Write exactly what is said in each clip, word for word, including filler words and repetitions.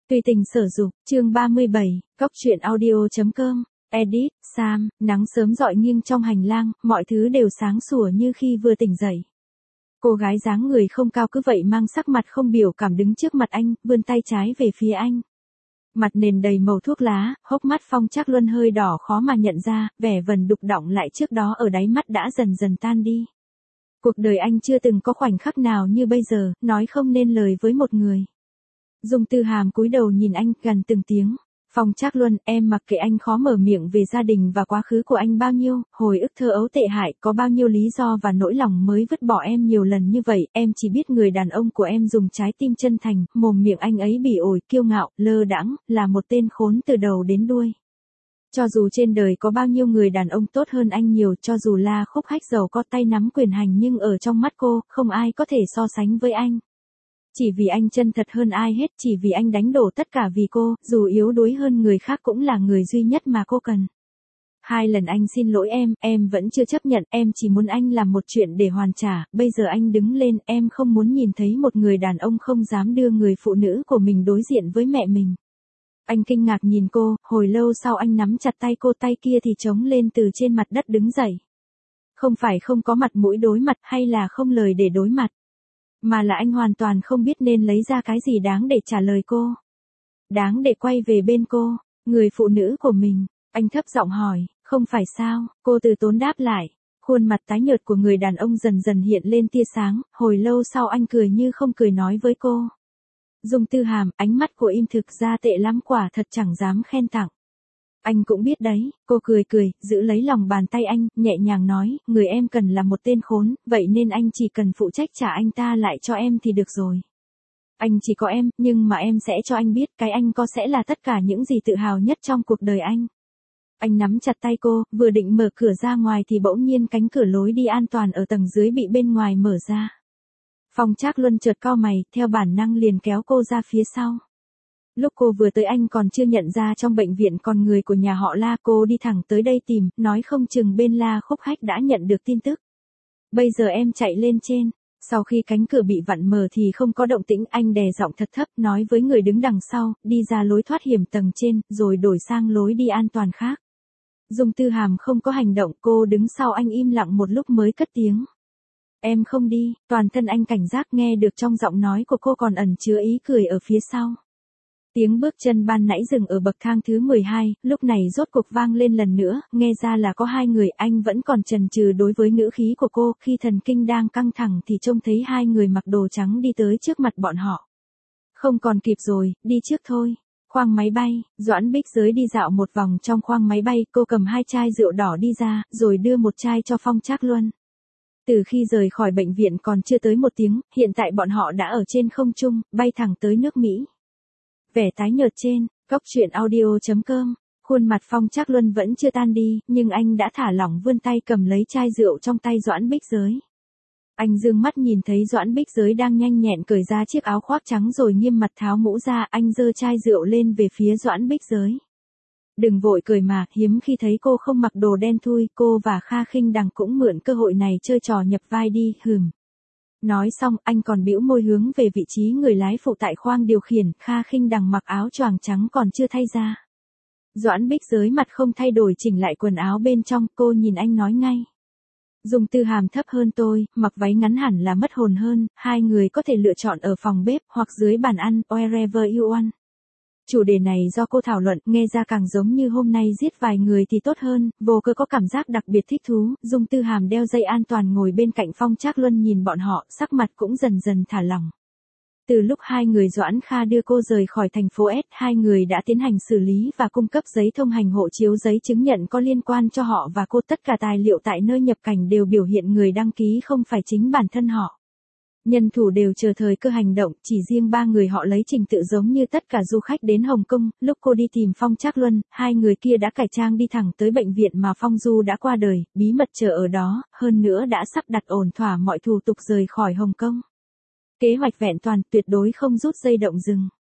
Tùy tình sở dục, chương ba mươi bảy, Cóc truyện audio.com, edit, Sam, nắng sớm rọi nghiêng trong hành lang, mọi thứ đều sáng sủa như khi vừa tỉnh dậy. Cô gái dáng người không cao cứ vậy mang sắc mặt không biểu cảm đứng trước mặt anh, vươn tay trái về phía anh. Mặt nền đầy màu thuốc lá, hốc mắt Phong Trác Luân hơi đỏ khó mà nhận ra, vẻ vần đục đọng lại trước đó ở đáy mắt đã dần dần tan đi. Cuộc đời anh chưa từng có khoảnh khắc nào như bây giờ, nói không nên lời với một người. Dung Tư Hàm cúi đầu nhìn anh, gần từng tiếng. Phong Trác Luân, em mặc kệ anh khó mở miệng về gia đình và quá khứ của anh bao nhiêu, hồi ức thơ ấu tệ hại, có bao nhiêu lý do và nỗi lòng mới vứt bỏ em nhiều lần như vậy, em chỉ biết người đàn ông của em dùng trái tim chân thành, mồm miệng anh ấy bỉ ổi, kiêu ngạo, lơ đãng, là một tên khốn từ đầu đến đuôi. Cho dù trên đời có bao nhiêu người đàn ông tốt hơn anh nhiều, cho dù La Khúc Hách giàu có tay nắm quyền hành nhưng ở trong mắt cô, không ai có thể so sánh với anh. Chỉ vì anh chân thật hơn ai hết, chỉ vì anh đánh đổ tất cả vì cô, dù yếu đuối hơn người khác cũng là người duy nhất mà cô cần. Hai lần anh xin lỗi em, em vẫn chưa chấp nhận, em chỉ muốn anh làm một chuyện để hoàn trả, bây giờ anh đứng lên, em không muốn nhìn thấy một người đàn ông không dám đưa người phụ nữ của mình đối diện với mẹ mình. Anh kinh ngạc nhìn cô, hồi lâu sau anh nắm chặt tay cô, tay kia thì trống lên từ trên mặt đất đứng dậy. Không phải không có mặt mũi đối mặt hay là không lời để đối mặt. Mà là anh hoàn toàn không biết nên lấy ra cái gì đáng để trả lời cô. Đáng để quay về bên cô, người phụ nữ của mình. Anh thấp giọng hỏi, không phải sao, cô từ tốn đáp lại. Khuôn mặt tái nhợt của người đàn ông dần dần hiện lên tia sáng, hồi lâu sau anh cười như không cười nói với cô. Dung Tư Hàm, ánh mắt của im thực ra tệ lắm, quả thật chẳng dám khen tặng. Anh cũng biết đấy, cô cười cười, giữ lấy lòng bàn tay anh, nhẹ nhàng nói, người em cần là một tên khốn, vậy nên anh chỉ cần phụ trách trả anh ta lại cho em thì được rồi. Anh chỉ có em, nhưng mà em sẽ cho anh biết cái anh có sẽ là tất cả những gì tự hào nhất trong cuộc đời anh. Anh nắm chặt tay cô, vừa định mở cửa ra ngoài thì bỗng nhiên cánh cửa lối đi an toàn ở tầng dưới bị bên ngoài mở ra. Phong Trác Luân chợt cau mày, theo bản năng liền kéo cô ra phía sau. Lúc cô vừa tới anh còn chưa nhận ra trong bệnh viện còn người của nhà họ La, cô đi thẳng tới đây tìm, nói không chừng bên La Khúc Hách đã nhận được tin tức. Bây giờ em chạy lên trên, sau khi cánh cửa bị vặn mở thì không có động tĩnh, anh đè giọng thật thấp, nói với người đứng đằng sau, đi ra lối thoát hiểm tầng trên, rồi đổi sang lối đi an toàn khác. Dung Tư Hàm không có hành động, cô đứng sau anh im lặng một lúc mới cất tiếng. Em không đi, toàn thân anh cảnh giác, nghe được trong giọng nói của cô còn ẩn chứa ý cười ở phía sau. Tiếng bước chân ban nãy dừng ở bậc thang thứ mười hai, lúc này rốt cuộc vang lên lần nữa, nghe ra là có hai người, anh vẫn còn chần chừ đối với ngữ khí của cô, khi thần kinh đang căng thẳng thì trông thấy hai người mặc đồ trắng đi tới trước mặt bọn họ. Không còn kịp rồi, đi trước thôi. Khoang máy bay, Doãn Bích Giới đi dạo một vòng trong khoang máy bay, cô cầm hai chai rượu đỏ đi ra, rồi đưa một chai cho Phong Trác Luân. Từ khi rời khỏi bệnh viện còn chưa tới một tiếng, hiện tại bọn họ đã ở trên không trung, bay thẳng tới nước Mỹ. Vẻ tái nhợt trên, Cóc truyện audio.com, khuôn mặt Phong Trác Luân vẫn chưa tan đi, nhưng anh đã thả lỏng vươn tay cầm lấy chai rượu trong tay Doãn Bích Giới. Anh dương mắt nhìn thấy Doãn Bích Giới đang nhanh nhẹn cởi ra chiếc áo khoác trắng rồi nghiêm mặt tháo mũ ra, anh giơ chai rượu lên về phía Doãn Bích Giới. Đừng vội cười mà, hiếm khi thấy cô không mặc đồ đen thui, cô và Kha Khinh Đằng cũng mượn cơ hội này chơi trò nhập vai đi, hừm. Nói xong, anh còn bĩu môi hướng về vị trí người lái phụ tại khoang điều khiển, Kha Khinh Đằng mặc áo choàng trắng còn chưa thay ra. Doãn Bích Giới mặt không thay đổi chỉnh lại quần áo bên trong, cô nhìn anh nói ngay. Dung Tư Hàm thấp hơn tôi, mặc váy ngắn hẳn là mất hồn hơn, hai người có thể lựa chọn ở phòng bếp hoặc dưới bàn ăn, wherever you want. Chủ đề này do cô thảo luận, nghe ra càng giống như hôm nay giết vài người thì tốt hơn, vô cơ có cảm giác đặc biệt thích thú. Dung Tư Hàm đeo dây an toàn ngồi bên cạnh Phong Trác Luân nhìn bọn họ, sắc mặt cũng dần dần thả lỏng. Từ lúc hai người Doãn Kha đưa cô rời khỏi thành phố S, hai người đã tiến hành xử lý và cung cấp giấy thông hành, hộ chiếu, giấy chứng nhận có liên quan cho họ và cô, tất cả tài liệu tại nơi nhập cảnh đều biểu hiện người đăng ký không phải chính bản thân họ. Nhân thủ đều chờ thời cơ hành động, chỉ riêng ba người họ lấy trình tự giống như tất cả du khách đến Hồng Kông. Lúc cô đi tìm Phong Trác Luân, hai người kia đã cải trang đi thẳng tới bệnh viện mà Phong Du đã qua đời, bí mật chờ ở đó, hơn nữa đã sắp đặt ổn thỏa mọi thủ tục rời khỏi Hồng Kông. Kế hoạch vẹn toàn, tuyệt đối không rút dây động rừng.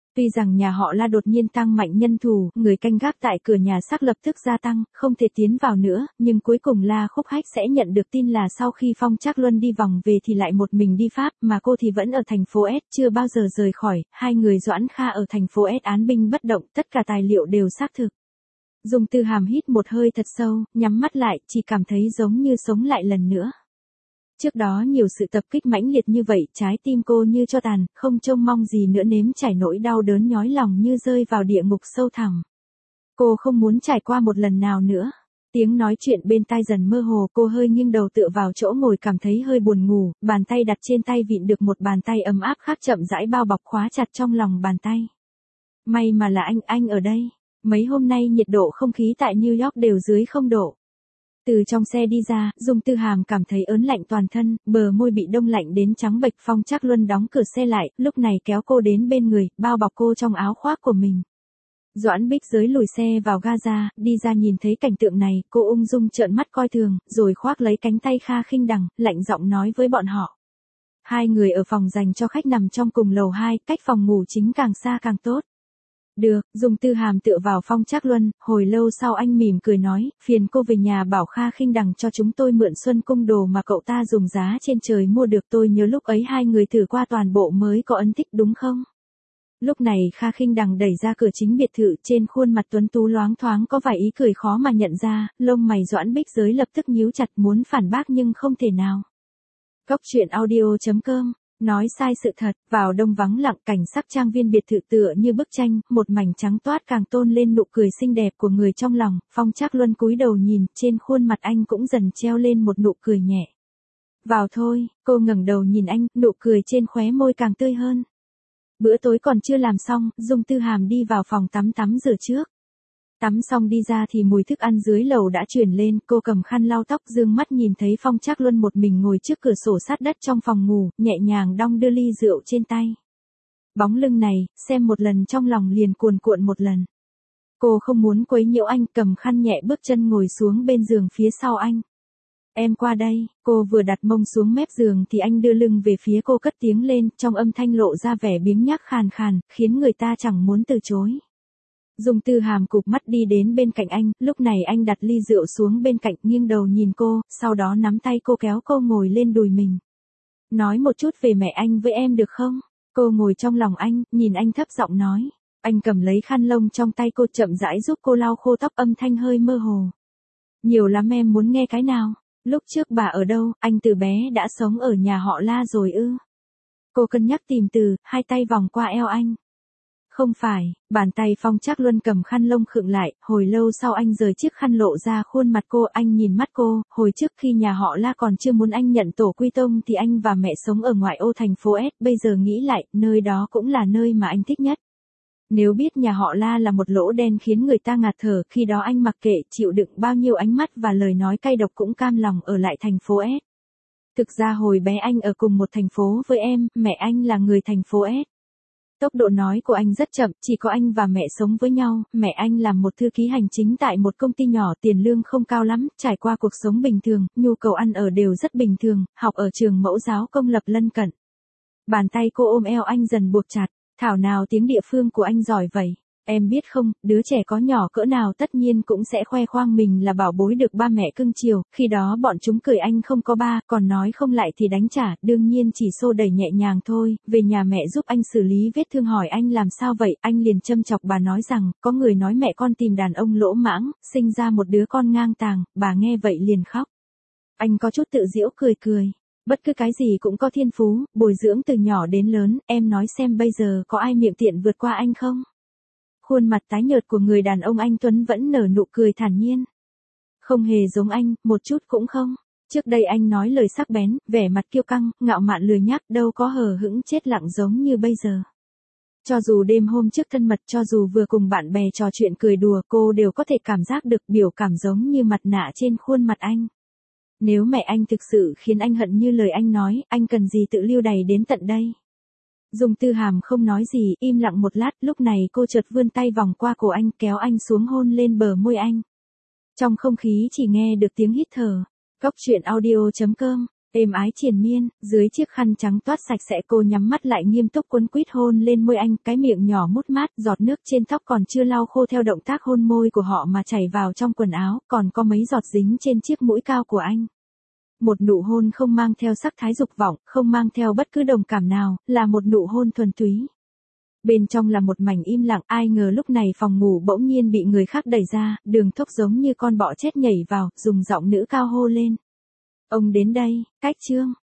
Tuy rằng nhà họ La đột nhiên tăng mạnh nhân thủ, người canh gác tại cửa nhà xác lập tức gia tăng, không thể tiến vào nữa, nhưng cuối cùng La Khúc Hách sẽ nhận được tin là sau khi Phong Trác Luân đi vòng về thì lại một mình đi Pháp, mà cô thì vẫn ở thành phố S, chưa bao giờ rời khỏi, hai người Doãn Kha ở thành phố S án binh bất động, tất cả tài liệu đều xác thực. Dung Tư Hàm hít một hơi thật sâu, nhắm mắt lại, chỉ cảm thấy giống như sống lại lần nữa. Trước đó nhiều sự tập kích mãnh liệt như vậy, trái tim cô như cho tàn, không trông mong gì nữa nếm trải nỗi đau đớn nhói lòng như rơi vào địa ngục sâu thẳm. Cô không muốn trải qua một lần nào nữa. Tiếng nói chuyện bên tai dần mơ hồ, cô hơi nghiêng đầu tựa vào chỗ ngồi cảm thấy hơi buồn ngủ, bàn tay đặt trên tay vịn được một bàn tay ấm áp khác chậm rãi bao bọc khóa chặt trong lòng bàn tay. May mà là anh, anh ở đây. Mấy hôm nay nhiệt độ không khí tại New York đều dưới không độ. Từ trong xe đi ra, Dung Tư Hàm cảm thấy ớn lạnh toàn thân, bờ môi bị đông lạnh đến trắng bệch. Phong Trác Luân đóng cửa xe lại, lúc này kéo cô đến bên người, bao bọc cô trong áo khoác của mình. Doãn Bích Giới lùi xe vào Gaza, đi ra nhìn thấy cảnh tượng này, cô ung dung trợn mắt coi thường, rồi khoác lấy cánh tay Kha Khinh Đằng, lạnh giọng nói với bọn họ. Hai người ở phòng dành cho khách nằm trong cùng lầu hai, cách phòng ngủ chính càng xa càng tốt. Được, Dung Tư Hàm tựa vào Phong Trác Luân, hồi lâu sau anh mỉm cười nói, phiền cô về nhà bảo Kha Khinh Đằng cho chúng tôi mượn Xuân Cung đồ mà cậu ta dùng giá trên trời mua được, tôi nhớ lúc ấy hai người thử qua toàn bộ mới có ấn tích đúng không? Lúc này Kha Khinh Đằng đẩy ra cửa chính biệt thự, trên khuôn mặt tuấn tú loáng thoáng có vài ý cười khó mà nhận ra, lông mày Doãn Bích Giới lập tức nhíu chặt muốn phản bác nhưng không thể nào. Góc truyện audio chấm com nói sai sự thật, vào đông vắng lặng cảnh sắc trang viên biệt thự tựa như bức tranh, một mảnh trắng toát càng tôn lên nụ cười xinh đẹp của người trong lòng. Phong Trác Luân cúi đầu nhìn, trên khuôn mặt anh cũng dần treo lên một nụ cười nhẹ. Vào thôi, cô ngẩng đầu nhìn anh, nụ cười trên khóe môi càng tươi hơn. Bữa tối còn chưa làm xong, Dung Tư Hàm đi vào phòng tắm tắm rửa trước. Tắm xong đi ra thì mùi thức ăn dưới lầu đã truyền lên, cô cầm khăn lau tóc dương mắt nhìn thấy Phong Trác Luân một mình ngồi trước cửa sổ sát đất trong phòng ngủ, nhẹ nhàng đong đưa ly rượu trên tay. Bóng lưng này, xem một lần trong lòng liền cuồn cuộn một lần. Cô không muốn quấy nhiễu anh, cầm khăn nhẹ bước chân ngồi xuống bên giường phía sau anh. Em qua đây, cô vừa đặt mông xuống mép giường thì anh đưa lưng về phía cô cất tiếng lên, trong âm thanh lộ ra vẻ biếng nhác khàn khàn, khiến người ta chẳng muốn từ chối. Dung Tư Hàm cụp mắt đi đến bên cạnh anh, lúc này anh đặt ly rượu xuống bên cạnh nghiêng đầu nhìn cô, sau đó nắm tay cô kéo cô ngồi lên đùi mình. Nói một chút về mẹ anh với em được không? Cô ngồi trong lòng anh, nhìn anh thấp giọng nói. Anh cầm lấy khăn lông trong tay cô chậm rãi giúp cô lau khô tóc, âm thanh hơi mơ hồ. Nhiều lắm, em muốn nghe cái nào? Lúc trước bà ở đâu, anh từ bé đã sống ở nhà họ La rồi ư? Cô cân nhắc tìm từ, hai tay vòng qua eo anh. Không phải, bàn tay Phong Trác Luân cầm khăn lông khựng lại, hồi lâu sau anh rời chiếc khăn lộ ra khuôn mặt cô, anh nhìn mắt cô, hồi trước khi nhà họ La còn chưa muốn anh nhận tổ quy tông thì anh và mẹ sống ở ngoại ô thành phố S, bây giờ nghĩ lại, nơi đó cũng là nơi mà anh thích nhất. Nếu biết nhà họ La là một lỗ đen khiến người ta ngạt thở, khi đó anh mặc kệ chịu đựng bao nhiêu ánh mắt và lời nói cay độc cũng cam lòng ở lại thành phố S. Thực ra hồi bé anh ở cùng một thành phố với em, mẹ anh là người thành phố S. Tốc độ nói của anh rất chậm, chỉ có anh và mẹ sống với nhau, mẹ anh làm một thư ký hành chính tại một công ty nhỏ, tiền lương không cao lắm, trải qua cuộc sống bình thường, nhu cầu ăn ở đều rất bình thường, học ở trường mẫu giáo công lập lân cận. Bàn tay cô ôm eo anh dần buộc chặt, thảo nào tiếng địa phương của anh giỏi vậy. Em biết không, đứa trẻ có nhỏ cỡ nào tất nhiên cũng sẽ khoe khoang mình là bảo bối được ba mẹ cưng chiều, khi đó bọn chúng cười anh không có ba, còn nói không lại thì đánh trả, đương nhiên chỉ xô đẩy nhẹ nhàng thôi, về nhà mẹ giúp anh xử lý vết thương hỏi anh làm sao vậy, anh liền châm chọc bà nói rằng, có người nói mẹ con tìm đàn ông lỗ mãng, sinh ra một đứa con ngang tàng, bà nghe vậy liền khóc. Anh có chút tự giễu cười cười. Bất cứ cái gì cũng có thiên phú, bồi dưỡng từ nhỏ đến lớn, em nói xem bây giờ có ai miệng tiện vượt qua anh không? Khuôn mặt tái nhợt của người đàn ông anh Tuấn vẫn nở nụ cười thản nhiên. Không hề giống anh, một chút cũng không. Trước đây anh nói lời sắc bén, vẻ mặt kiêu căng, ngạo mạn lười nhác, đâu có hờ hững chết lặng giống như bây giờ. Cho dù đêm hôm trước thân mật, cho dù vừa cùng bạn bè trò chuyện cười đùa, cô đều có thể cảm giác được biểu cảm giống như mặt nạ trên khuôn mặt anh. Nếu mẹ anh thực sự khiến anh hận như lời anh nói, anh cần gì tự lưu đày đến tận đây? Dung Tư Hàm không nói gì, im lặng một lát, lúc này cô chợt vươn tay vòng qua cổ anh, kéo anh xuống hôn lên bờ môi anh. Trong không khí chỉ nghe được tiếng hít thở. Góc truyện audio chấm com Êm ái triền miên, dưới chiếc khăn trắng toát sạch sẽ cô nhắm mắt lại nghiêm túc quấn quýt hôn lên môi anh, cái miệng nhỏ mút mát, giọt nước trên tóc còn chưa lau khô theo động tác hôn môi của họ mà chảy vào trong quần áo, còn có mấy giọt dính trên chiếc mũi cao của anh. Một nụ hôn không mang theo sắc thái dục vọng, không mang theo bất cứ đồng cảm nào, là một nụ hôn thuần túy. Bên trong là một mảnh im lặng, ai ngờ lúc này phòng ngủ bỗng nhiên bị người khác đẩy ra, Đường Thúc giống như con bọ chết nhảy vào, dùng giọng nữ cao hô lên. Ông đến đây, Cách Trương.